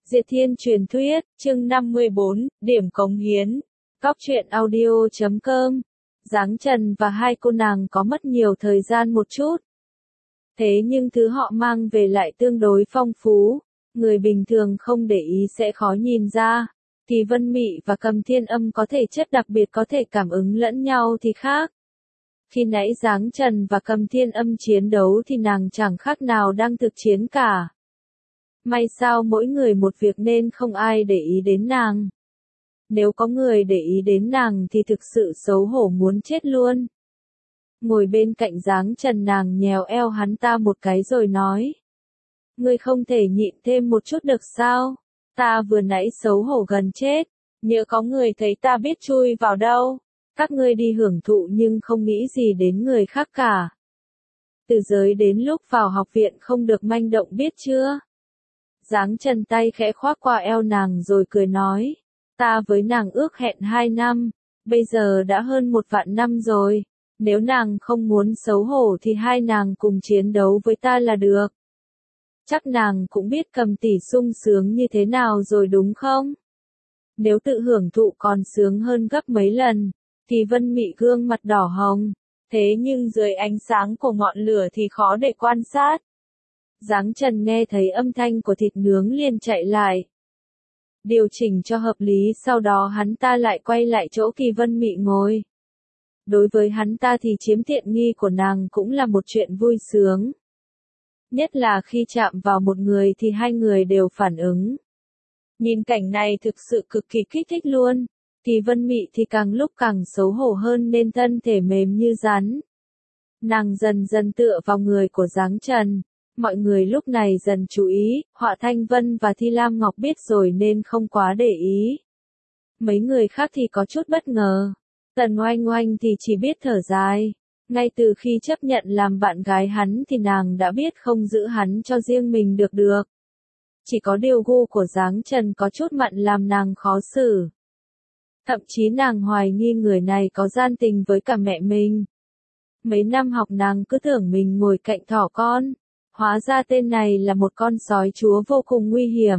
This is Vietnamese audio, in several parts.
Diệt Thiên truyền thuyết, chương 54, điểm cống hiến. Cóc truyện audio.com. Giáng Trần và hai cô nàng có mất nhiều thời gian một chút. Thế nhưng thứ họ mang về lại tương đối phong phú, người bình thường không để ý sẽ khó nhìn ra. Thì Vân Mị và Cầm Thiên Âm có thể chất đặc biệt có thể cảm ứng lẫn nhau thì khác. Khi nãy Giáng Trần và Cầm Thiên Âm chiến đấu thì nàng chẳng khác nào đang thực chiến cả. May sao mỗi người một việc nên không ai để ý đến nàng. Nếu có người để ý đến nàng thì thực sự xấu hổ muốn chết luôn. Ngồi bên cạnh Giáng Trần nàng nhéo eo hắn ta một cái rồi nói. Ngươi không thể nhịn thêm một chút được sao? Ta vừa nãy xấu hổ gần chết. Nhỡ có người thấy ta biết chui vào đâu. Các ngươi đi hưởng thụ nhưng không nghĩ gì đến người khác cả. Từ giới đến lúc vào học viện không được manh động biết chưa? Giáng Trần tay khẽ khoác qua eo nàng rồi cười nói. Ta với nàng ước hẹn 2 năm, bây giờ đã hơn 1 vạn năm rồi. Nếu nàng không muốn xấu hổ thì hai nàng cùng chiến đấu với ta là được. Chắc nàng cũng biết Cầm tỷ sung sướng như thế nào rồi đúng không? Nếu tự hưởng thụ còn sướng hơn gấp mấy lần, thì Vân Mị gương mặt đỏ hồng. Thế nhưng dưới ánh sáng của ngọn lửa thì khó để quan sát. Giáng Trần nghe thấy âm thanh của thịt nướng liền chạy lại. Điều chỉnh cho hợp lý sau đó hắn ta lại quay lại chỗ Kỳ Vân Mị ngồi. Đối với hắn ta thì chiếm tiện nghi của nàng cũng là một chuyện vui sướng. Nhất là khi chạm vào một người thì hai người đều phản ứng. Nhìn cảnh này thực sự cực kỳ kích thích luôn. Kỳ Vân Mị thì càng lúc càng xấu hổ hơn nên thân thể mềm như rắn. Nàng dần dần tựa vào người của Giáng Trần. Mọi người lúc này dần chú ý, Họa Thanh Vân và Thi Lam Ngọc biết rồi nên không quá để ý. Mấy người khác thì có chút bất ngờ. Tần Oanh Oanh thì chỉ biết thở dài. Ngay từ khi chấp nhận làm bạn gái hắn thì nàng đã biết không giữ hắn cho riêng mình được. Chỉ có điều gu của Giáng Trần có chút mặn làm nàng khó xử. Thậm chí nàng hoài nghi người này có gian tình với cả mẹ mình. Mấy năm học nàng cứ tưởng mình ngồi cạnh thỏ con. Hóa ra tên này là một con sói chúa vô cùng nguy hiểm.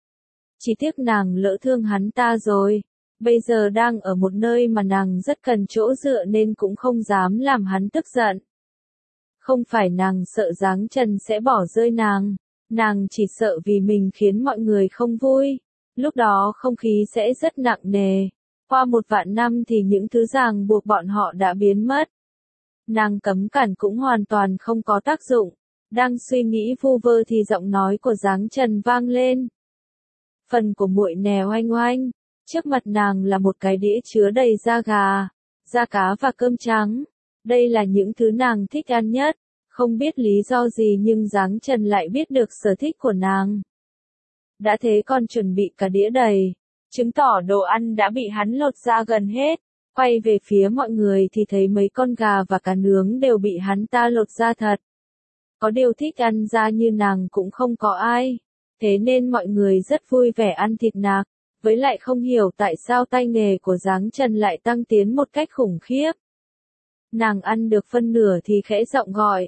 Chỉ tiếc nàng lỡ thương hắn ta rồi. Bây giờ đang ở một nơi mà nàng rất cần chỗ dựa nên cũng không dám làm hắn tức giận. Không phải nàng sợ Giáng Trần sẽ bỏ rơi nàng. Nàng chỉ sợ vì mình khiến mọi người không vui. Lúc đó không khí sẽ rất nặng nề. Qua 1 vạn năm thì những thứ ràng buộc bọn họ đã biến mất. Nàng cấm cản cũng hoàn toàn không có tác dụng. Đang suy nghĩ vu vơ thì giọng nói của Giáng Trần vang lên. Phần của muội nè Oanh Oanh. Trước mặt nàng là một cái đĩa chứa đầy da gà, da cá và cơm trắng. Đây là những thứ nàng thích ăn nhất. Không biết lý do gì nhưng Giáng Trần lại biết được sở thích của nàng. Đã thế còn chuẩn bị cả đĩa đầy. Chứng tỏ đồ ăn đã bị hắn lột ra gần hết. Quay về phía mọi người thì thấy mấy con gà và cá nướng đều bị hắn ta lột ra thật. Có điều thích ăn da như nàng cũng không có ai. Thế nên mọi người rất vui vẻ ăn thịt nạc. Với lại không hiểu tại sao tay nghề của Giáng Trần lại tăng tiến một cách khủng khiếp. Nàng ăn được phân nửa thì khẽ giọng gọi.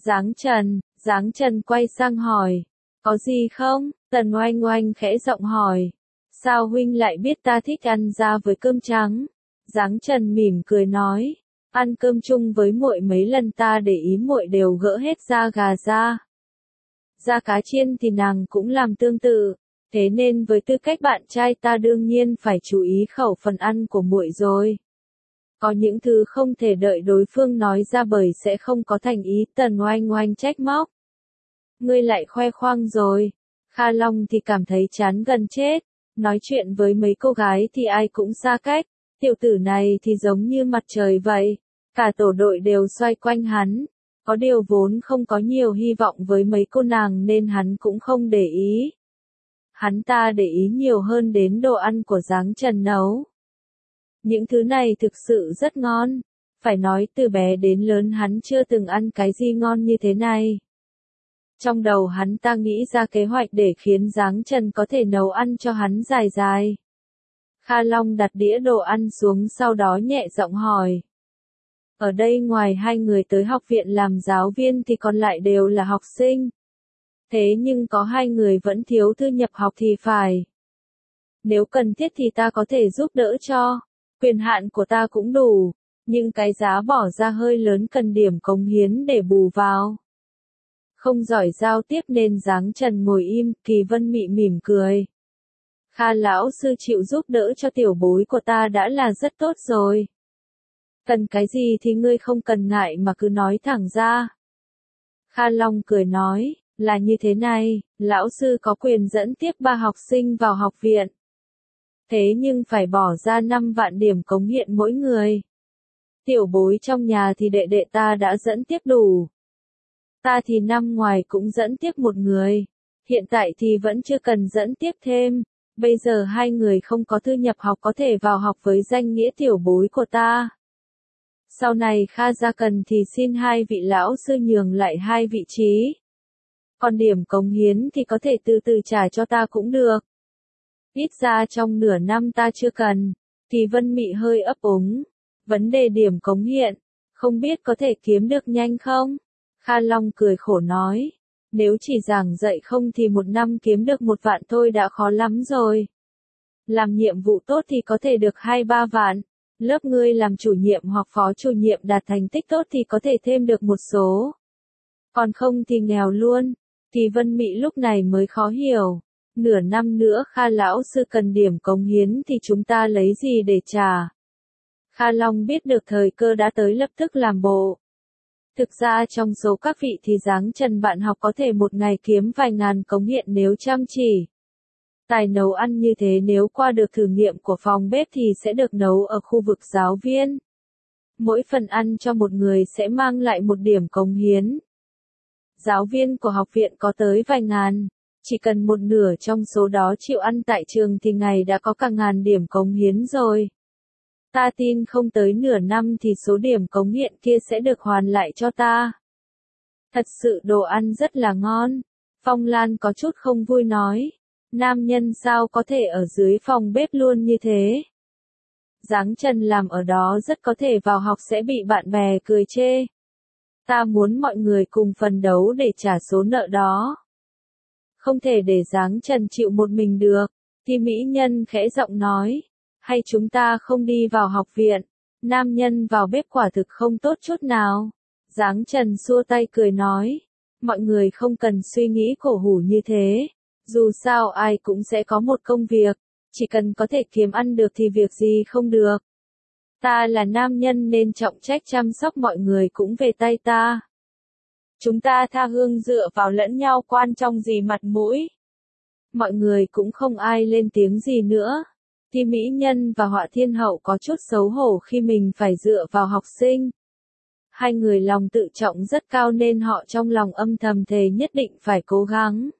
Giáng Trần quay sang hỏi. Có gì không? Tần Oanh Oanh khẽ giọng hỏi. Sao huynh lại biết ta thích ăn da với cơm trắng? Giáng Trần mỉm cười nói. Ăn cơm chung với muội mấy lần ta để ý muội đều gỡ hết da gà ra. Da cá chiên thì nàng cũng làm tương tự. Thế nên với tư cách bạn trai ta đương nhiên phải chú ý khẩu phần ăn của muội rồi. Có những thứ không thể đợi đối phương nói ra bởi sẽ không có thành ý. Tần Oanh Oanh trách móc. Ngươi lại khoe khoang rồi. Kha Long thì cảm thấy chán gần chết. Nói chuyện với mấy cô gái thì ai cũng xa cách. Tiểu tử này thì giống như mặt trời vậy. Cả tổ đội đều xoay quanh hắn. Có điều vốn không có nhiều hy vọng với mấy cô nàng nên hắn cũng không để ý. Hắn ta để ý nhiều hơn đến đồ ăn của Giáng Trần nấu. Những thứ này thực sự rất ngon. Phải nói từ bé đến lớn hắn chưa từng ăn cái gì ngon như thế này. Trong đầu hắn ta nghĩ ra kế hoạch để khiến Giáng Trần có thể nấu ăn cho hắn dài dài. Kha Long đặt đĩa đồ ăn xuống sau đó nhẹ giọng hỏi. Ở đây ngoài 2 người tới học viện làm giáo viên thì còn lại đều là học sinh. Thế nhưng có hai người vẫn thiếu thư nhập học thì phải. Nếu cần thiết thì ta có thể giúp đỡ cho. Quyền hạn của ta cũng đủ. Nhưng cái giá bỏ ra hơi lớn, cần điểm cống hiến để bù vào. Không giỏi giao tiếp nên Giáng Trần ngồi im, Kỳ Vân Mị mỉm cười. Kha lão sư chịu giúp đỡ cho tiểu bối của ta đã là rất tốt rồi. Cần cái gì thì ngươi không cần ngại mà cứ nói thẳng ra. Kha Long cười nói, là như thế này, lão sư có quyền dẫn tiếp 3 học sinh vào học viện. Thế nhưng phải bỏ ra 5 vạn điểm cống hiến mỗi người. Tiểu bối trong nhà thì đệ đệ ta đã dẫn tiếp đủ. Ta thì năm ngoài cũng dẫn tiếp một người. Hiện tại thì vẫn chưa cần dẫn tiếp thêm. Bây giờ hai người không có thư nhập học có thể vào học với danh nghĩa tiểu bối của ta. Sau này Kha gia cần thì xin hai vị lão sư nhường lại 2 vị trí. Còn điểm cống hiến thì có thể từ từ trả cho ta cũng được. Ít ra trong nửa năm ta chưa cần. Kỳ Vân Mị hơi ấp úng. Vấn đề điểm cống hiến, không biết có thể kiếm được nhanh không? Kha Long cười khổ nói. Nếu chỉ giảng dạy không thì 1 năm kiếm được 1 vạn thôi đã khó lắm rồi. Làm nhiệm vụ tốt thì có thể được 2-3 vạn. Lớp ngươi làm chủ nhiệm hoặc phó chủ nhiệm đạt thành tích tốt thì có thể thêm được một số. Còn không thì nghèo luôn. Kỳ Vân Mị lúc này mới khó hiểu. Nửa năm nữa Kha lão sư cần điểm cống hiến thì chúng ta lấy gì để trả? Kha Long biết được thời cơ đã tới lập tức làm bộ. Thực ra trong số các vị thì Giáng Trần bạn học có thể một ngày kiếm vài ngàn cống hiến nếu chăm chỉ. Tài nấu ăn như thế nếu qua được thử nghiệm của phòng bếp thì sẽ được nấu ở khu vực giáo viên. Mỗi phần ăn cho một người sẽ mang lại 1 điểm cống hiến. Giáo viên của học viện có tới vài ngàn. Chỉ cần 1/2 trong số đó chịu ăn tại trường thì ngày đã có cả ngàn điểm cống hiến rồi. Ta tin không tới nửa năm thì số điểm cống hiến kia sẽ được hoàn lại cho ta. Thật sự đồ ăn rất là ngon. Phong Lan có chút không vui nói. Nam nhân sao có thể ở dưới phòng bếp luôn như thế? Giáng Trần làm ở đó rất có thể vào học sẽ bị bạn bè cười chê. Ta muốn mọi người cùng phấn đấu để trả số nợ đó. Không thể để Giáng Trần chịu một mình được. Thì mỹ nhân khẽ giọng nói. Hay chúng ta không đi vào học viện. Nam nhân vào bếp quả thực không tốt chút nào. Giáng Trần xua tay cười nói. Mọi người không cần suy nghĩ cổ hủ như thế. Dù sao ai cũng sẽ có một công việc. Chỉ cần có thể kiếm ăn được thì việc gì không được. Ta là nam nhân nên trọng trách chăm sóc mọi người cũng về tay ta. Chúng ta tha hương dựa vào lẫn nhau quan trọng gì mặt mũi. Mọi người cũng không ai lên tiếng gì nữa. Thì mỹ nhân và Họa Thiên Hậu có chút xấu hổ khi mình phải dựa vào học sinh. Hai người lòng tự trọng rất cao nên họ trong lòng âm thầm thề nhất định phải cố gắng.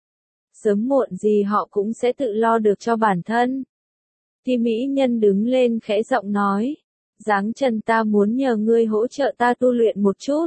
Sớm muộn gì họ cũng sẽ tự lo được cho bản thân. Thì mỹ nhân đứng lên khẽ giọng nói. Giáng Trần ta muốn nhờ ngươi hỗ trợ ta tu luyện một chút.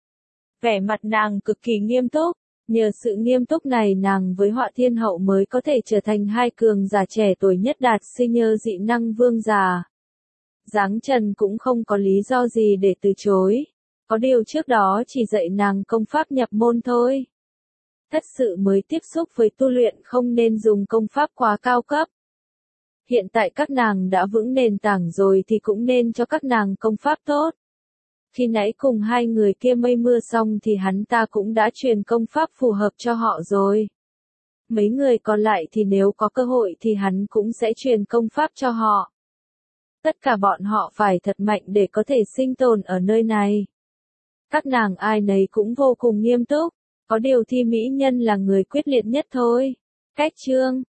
Vẻ mặt nàng cực kỳ nghiêm túc. Nhờ sự nghiêm túc này nàng với Họa Thiên Hậu mới có thể trở thành hai cường giả trẻ tuổi nhất đạt si nhơ dị năng vương giả. Giáng Trần cũng không có lý do gì để từ chối. Có điều trước đó chỉ dạy nàng công pháp nhập môn thôi. Thật sự mới tiếp xúc với tu luyện không nên dùng công pháp quá cao cấp. Hiện tại các nàng đã vững nền tảng rồi thì cũng nên cho các nàng công pháp tốt. Khi nãy cùng hai người kia mây mưa xong thì hắn ta cũng đã truyền công pháp phù hợp cho họ rồi. Mấy người còn lại thì nếu có cơ hội thì hắn cũng sẽ truyền công pháp cho họ. Tất cả bọn họ phải thật mạnh để có thể sinh tồn ở nơi này. Các nàng ai nấy cũng vô cùng nghiêm túc. Có điều Thi mỹ nhân là người quyết liệt nhất thôi. Cách chương